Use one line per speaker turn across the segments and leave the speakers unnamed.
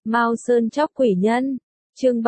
Mao Sơn Chóc Quỷ Nhân, chương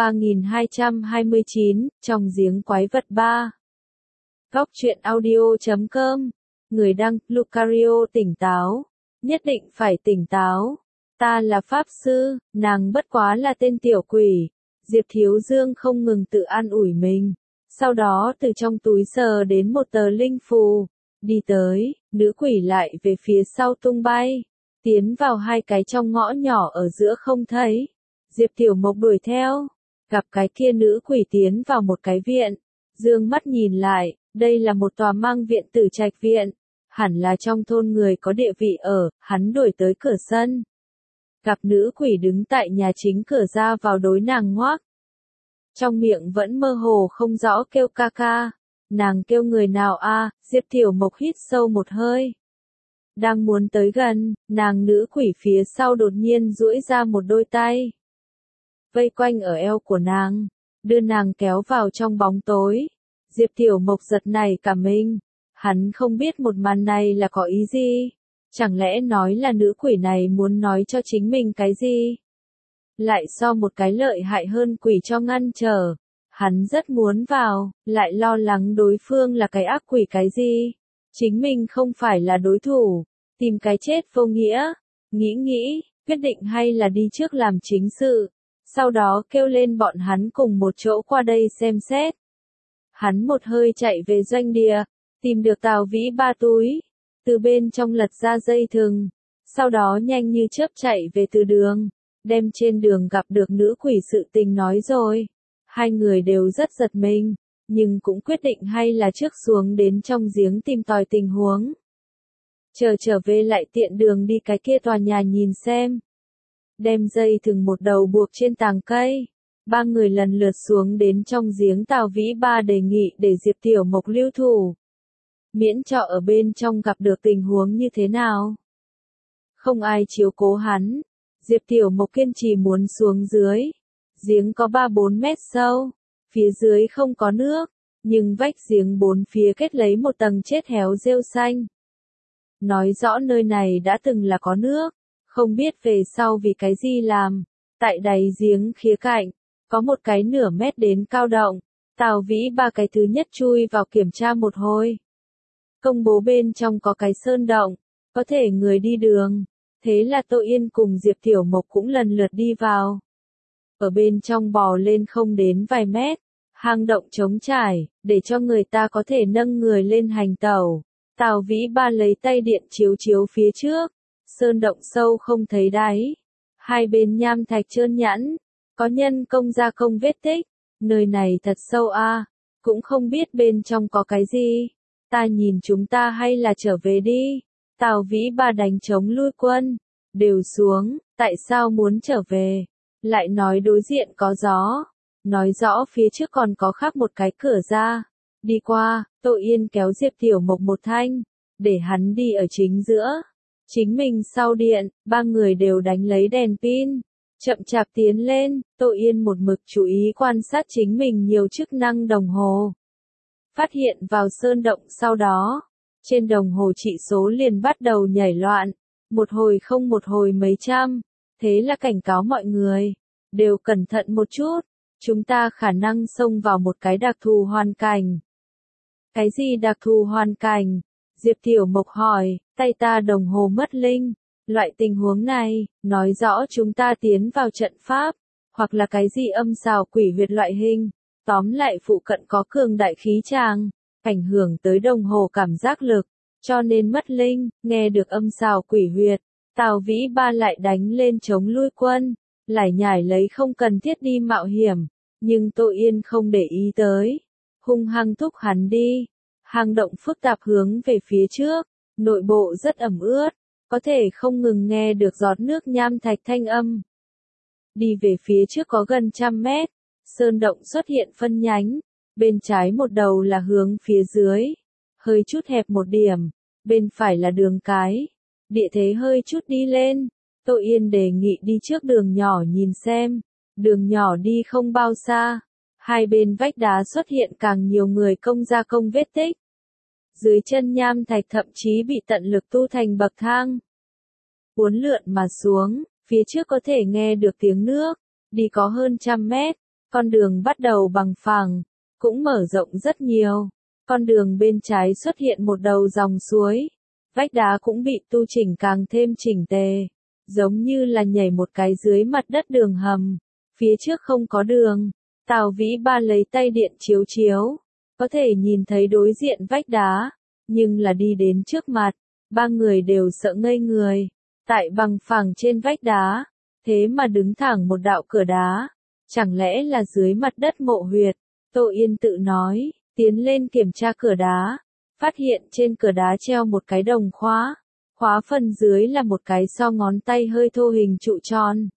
3229, trong giếng quái vật 3. Góc truyện audio.com, người đăng, Lucario tỉnh táo, nhất định phải tỉnh táo. Ta là Pháp Sư, nàng bất quá là tên tiểu quỷ. Diệp Thiếu Dương không ngừng tự an ủi mình. Sau đó từ trong túi sờ đến một tờ linh phù. Đi tới, nữ quỷ lại về phía sau tung bay. Tiến vào hai cái trong ngõ nhỏ ở giữa không thấy. Diệp Tiểu Mộc đuổi theo. Gặp cái kia nữ quỷ tiến vào một cái viện. Dương mắt nhìn lại, đây là một tòa mang viện tử trạch viện. Hẳn là trong thôn người có địa vị ở, hắn đuổi tới cửa sân. Gặp nữ quỷ đứng tại nhà chính cửa ra vào đối nàng ngoác. Trong miệng vẫn mơ hồ không rõ kêu ca ca. Nàng kêu người nào a? Diệp Tiểu Mộc hít sâu một hơi. Đang muốn tới gần, nàng nữ quỷ phía sau đột nhiên duỗi ra một đôi tay. Vây quanh ở eo của nàng, đưa nàng kéo vào trong bóng tối. Diệp Tiểu Mộc giật nảy cả mình. Hắn không biết một màn này là có ý gì. Chẳng lẽ nói là nữ quỷ này muốn nói cho chính mình cái gì? Lại so một cái lợi hại hơn quỷ cho ngăn trở. Hắn rất muốn vào, lại lo lắng đối phương là cái ác quỷ cái gì. Chính mình không phải là đối thủ, tìm cái chết vô nghĩa. Nghĩ, quyết định hay là đi trước làm chính sự. Sau đó kêu lên bọn hắn cùng một chỗ qua đây xem xét. Hắn một hơi chạy về doanh địa, tìm được Tào Vĩ ba túi. Từ bên trong lật ra dây thừng. Sau đó nhanh như chớp chạy về từ đường. Đem trên đường gặp được nữ quỷ sự tình nói rồi. Hai người đều rất giật mình, nhưng cũng quyết định hay là trước xuống đến trong giếng tìm tòi tình huống. Trở về lại tiện đường đi cái kia tòa nhà nhìn xem. Đem dây thừng một đầu buộc trên tàng cây. Ba người lần lượt xuống đến trong giếng. Tào Vĩ ba đề nghị để Diệp Tiểu Mộc lưu thủ. Miễn cho ở bên trong gặp được tình huống như thế nào. Không ai chiếu cố hắn. Diệp Tiểu Mộc kiên trì muốn xuống dưới. Giếng có 3-4 mét sâu. Phía dưới không có nước. Nhưng vách giếng bốn phía kết lấy một tầng chết héo rêu xanh. Nói rõ nơi này đã từng là có nước. Không biết về sau vì cái gì làm. Tại đáy giếng khía cạnh, có một cái nửa mét đến cao động. Tào Vĩ ba cái thứ nhất chui vào kiểm tra một hồi. Công bố bên trong có cái sơn động, có thể người đi đường. Thế là Tô Yên cùng Diệp Tiểu Mộc cũng lần lượt đi vào. Ở bên trong bò lên không đến vài mét, hang động trống trải, để cho người ta có thể nâng người lên hành tẩu. Tào Vĩ ba lấy tay điện chiếu phía trước, sơn động sâu không thấy đáy. Hai bên nham thạch trơn nhẵn, có nhân công gia công vết tích. Nơi này thật sâu a, cũng không biết bên trong có cái gì. Ta nhìn chúng ta hay là trở về đi. Tào Vĩ ba đánh trống lui quân. Đều xuống, tại sao muốn trở về? Lại nói đối diện có gió. Nói rõ phía trước còn có khác một cái cửa ra. Đi qua, Tô Yên kéo Diệp Tiểu Mộc một thanh. Để hắn đi ở chính giữa. Chính mình sau điện, ba người đều đánh lấy đèn pin. Chậm chạp tiến lên, Tô Yên một mực chú ý quan sát chính mình nhiều chức năng đồng hồ. Phát hiện vào sơn động sau đó, trên đồng hồ chỉ số liền bắt đầu nhảy loạn, một hồi không một hồi mấy trăm, thế là cảnh cáo mọi người, đều cẩn thận một chút, chúng ta khả năng xông vào một cái đặc thù hoàn cảnh. Cái gì đặc thù hoàn cảnh? Diệp Tiểu Mộc hỏi, tay ta đồng hồ mất linh, loại tình huống này, nói rõ chúng ta tiến vào trận pháp, hoặc là cái gì âm xào quỷ huyệt loại hình. Tóm lại phụ cận có cường đại khí tràng, ảnh hưởng tới đồng hồ cảm giác lực, cho nên mất linh. Nghe được âm xào quỷ huyệt, Tào Vĩ ba lại đánh lên chống lui quân, lải nhải lấy không cần thiết đi mạo hiểm, nhưng Tô Yên không để ý tới, hung hăng thúc hắn đi. Hang động phức tạp hướng về phía trước, nội bộ rất ẩm ướt, có thể không ngừng nghe được giọt nước nham thạch thanh âm. Đi về phía trước có gần 100 mét. Sơn động xuất hiện phân nhánh, bên trái một đầu là hướng phía dưới, hơi chút hẹp một điểm, bên phải là đường cái, địa thế hơi chút đi lên. Tô Yên đề nghị đi trước đường nhỏ nhìn xem, đường nhỏ đi không bao xa, hai bên vách đá xuất hiện càng nhiều người công gia công vết tích. Dưới chân nham thạch thậm chí bị tận lực tu thành bậc thang. Uốn lượn mà xuống, Phía trước có thể nghe được tiếng nước, đi có hơn 100 mét, con đường bắt đầu bằng phẳng, cũng mở rộng rất nhiều. Con đường bên trái xuất hiện một đầu dòng suối, vách đá cũng bị tu chỉnh càng thêm chỉnh tề, giống như là nhảy một cái dưới mặt đất đường hầm. Phía trước không có đường, Tào Vĩ Ba lấy tay điện chiếu chiếu, có thể nhìn thấy đối diện vách đá, nhưng là đi đến trước mặt, ba người đều sợ ngây người. Tại bằng phẳng trên vách đá, thế mà đứng thẳng một đạo cửa đá, chẳng lẽ là dưới mặt đất mộ huyệt? Tô Yên tự nói, tiến lên kiểm tra cửa đá, phát hiện trên cửa đá treo một cái đồng khóa, khóa phần dưới là một cái so ngón tay hơi thô hình trụ tròn,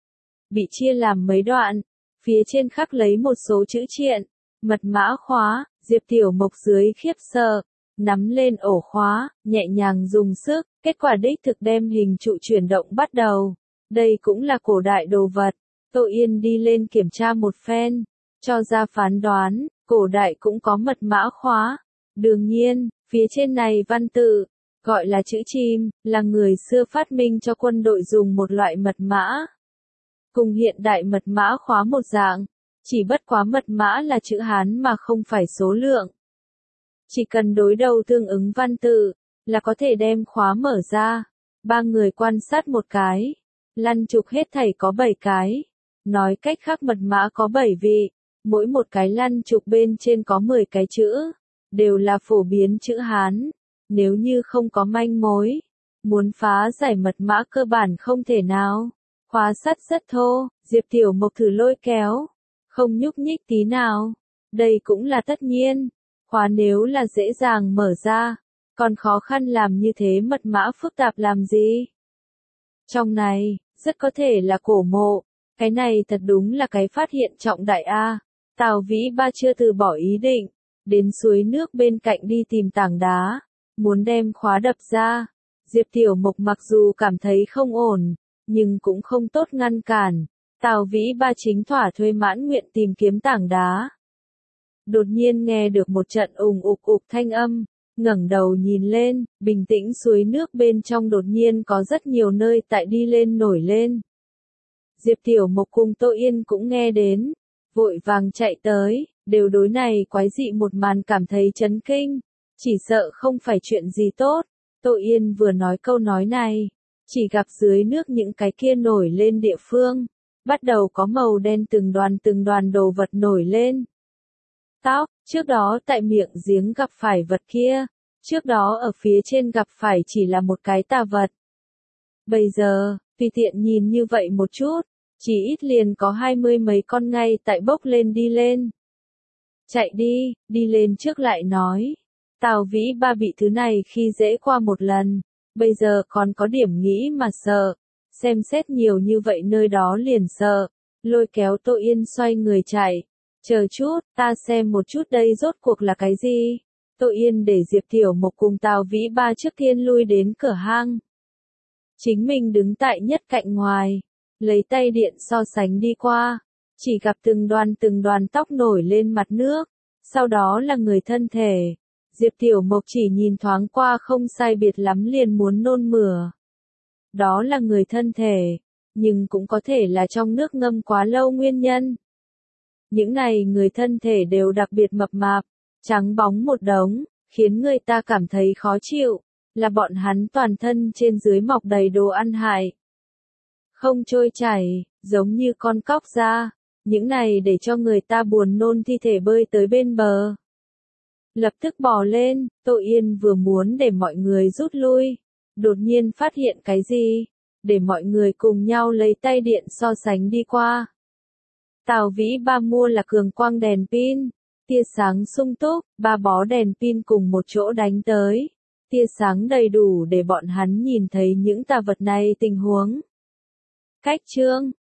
bị chia làm mấy đoạn, phía trên khắc lấy một số chữ triện, mật mã khóa. Diệp Tiểu Mộc dưới khiếp sợ, nắm lên ổ khóa, nhẹ nhàng dùng sức, kết quả đích thực đem hình trụ chuyển động bắt đầu. Đây cũng là cổ đại đồ vật. Tô Yên đi lên kiểm tra một phen, cho ra phán đoán, cổ đại cũng có mật mã khóa. Đương nhiên, phía trên này văn tự, gọi là chữ chim, là người xưa phát minh cho quân đội dùng một loại mật mã. Cùng hiện đại mật mã khóa một dạng, chỉ bất quá mật mã là chữ Hán mà không phải số lượng. Chỉ cần đối đầu tương ứng văn tự, là có thể đem khóa mở ra. Ba người quan sát một cái, lăn trục hết thảy có 7 cái. Nói cách khác mật mã có 7 vị, mỗi một cái lăn trục bên trên có 10 cái chữ, đều là phổ biến chữ Hán. Nếu như không có manh mối, muốn phá giải mật mã cơ bản không thể nào. Khóa sắt rất thô, Diệp Tiểu Mộc thử lôi kéo, không nhúc nhích tí nào. Đây cũng là tất nhiên, khóa nếu là dễ dàng mở ra, còn khó khăn làm như thế mật mã phức tạp làm gì? Trong này, rất có thể là cổ mộ, cái này thật đúng là cái phát hiện trọng đại a. Tào Vĩ Ba chưa từ bỏ ý định, đến suối nước bên cạnh đi tìm tảng đá, muốn đem khóa đập ra. Diệp Tiểu Mộc mặc dù cảm thấy không ổn, nhưng cũng không tốt ngăn cản. Tào Vĩ Ba chính thỏa thuê mãn nguyện tìm kiếm tảng đá. Đột nhiên nghe được một trận ùng ục ục thanh âm, ngẩng đầu nhìn lên, bình tĩnh suối nước bên trong đột nhiên có rất nhiều nơi tại đi lên nổi lên. Diệp Tiểu Mộc cùng Tô Yên cũng nghe đến, vội vàng chạy tới, đều đối này quái dị một màn cảm thấy chấn kinh, chỉ sợ không phải chuyện gì tốt. Tô Yên vừa nói câu nói này, chỉ gặp dưới nước những cái kia nổi lên địa phương, bắt đầu có màu đen từng đoàn đồ vật nổi lên. Tóc, trước đó tại miệng giếng gặp phải vật kia, trước đó ở phía trên gặp phải chỉ là một cái tà vật. Bây giờ, tùy tiện nhìn như vậy một chút, chỉ ít liền có 20 mấy con ngay tại bốc lên đi lên. Chạy đi, đi lên trước lại nói. Tào Vĩ Ba bị thứ này khi dễ qua một lần, bây giờ còn có điểm nghĩ mà sợ, xem xét nhiều như vậy nơi đó liền sợ, lôi kéo Tô Yên xoay người chạy. Chờ chút, ta xem một chút đây rốt cuộc là cái gì? Tô Yên để Diệp Tiểu Mộc cùng Tào Vĩ Ba trước tiên lui đến cửa hang. Chính mình đứng tại nhất cạnh ngoài, lấy tay điện so sánh đi qua, chỉ gặp từng đoàn tóc nổi lên mặt nước, sau đó là người thân thể. Diệp Tiểu Mộc chỉ nhìn thoáng qua không sai biệt lắm liền muốn nôn mửa. Đó là người thân thể, nhưng cũng có thể là trong nước ngâm quá lâu nguyên nhân. Những này người thân thể đều đặc biệt mập mạp, trắng bóng một đống, khiến người ta cảm thấy khó chịu, là bọn hắn toàn thân trên dưới mọc đầy đồ ăn hại. Không trôi chảy, giống như con cóc da, những này để cho người ta buồn nôn thi thể bơi tới bên bờ. Lập tức bò lên, Tô Yên vừa muốn để mọi người rút lui, đột nhiên phát hiện cái gì, để mọi người cùng nhau lấy tay điện so sánh đi qua. Tào Vĩ Ba mua là cường quang đèn pin, tia sáng sung túc, 3 bó đèn pin cùng một chỗ đánh tới, tia sáng đầy đủ để bọn hắn nhìn thấy những tà vật này tình huống. Cách chương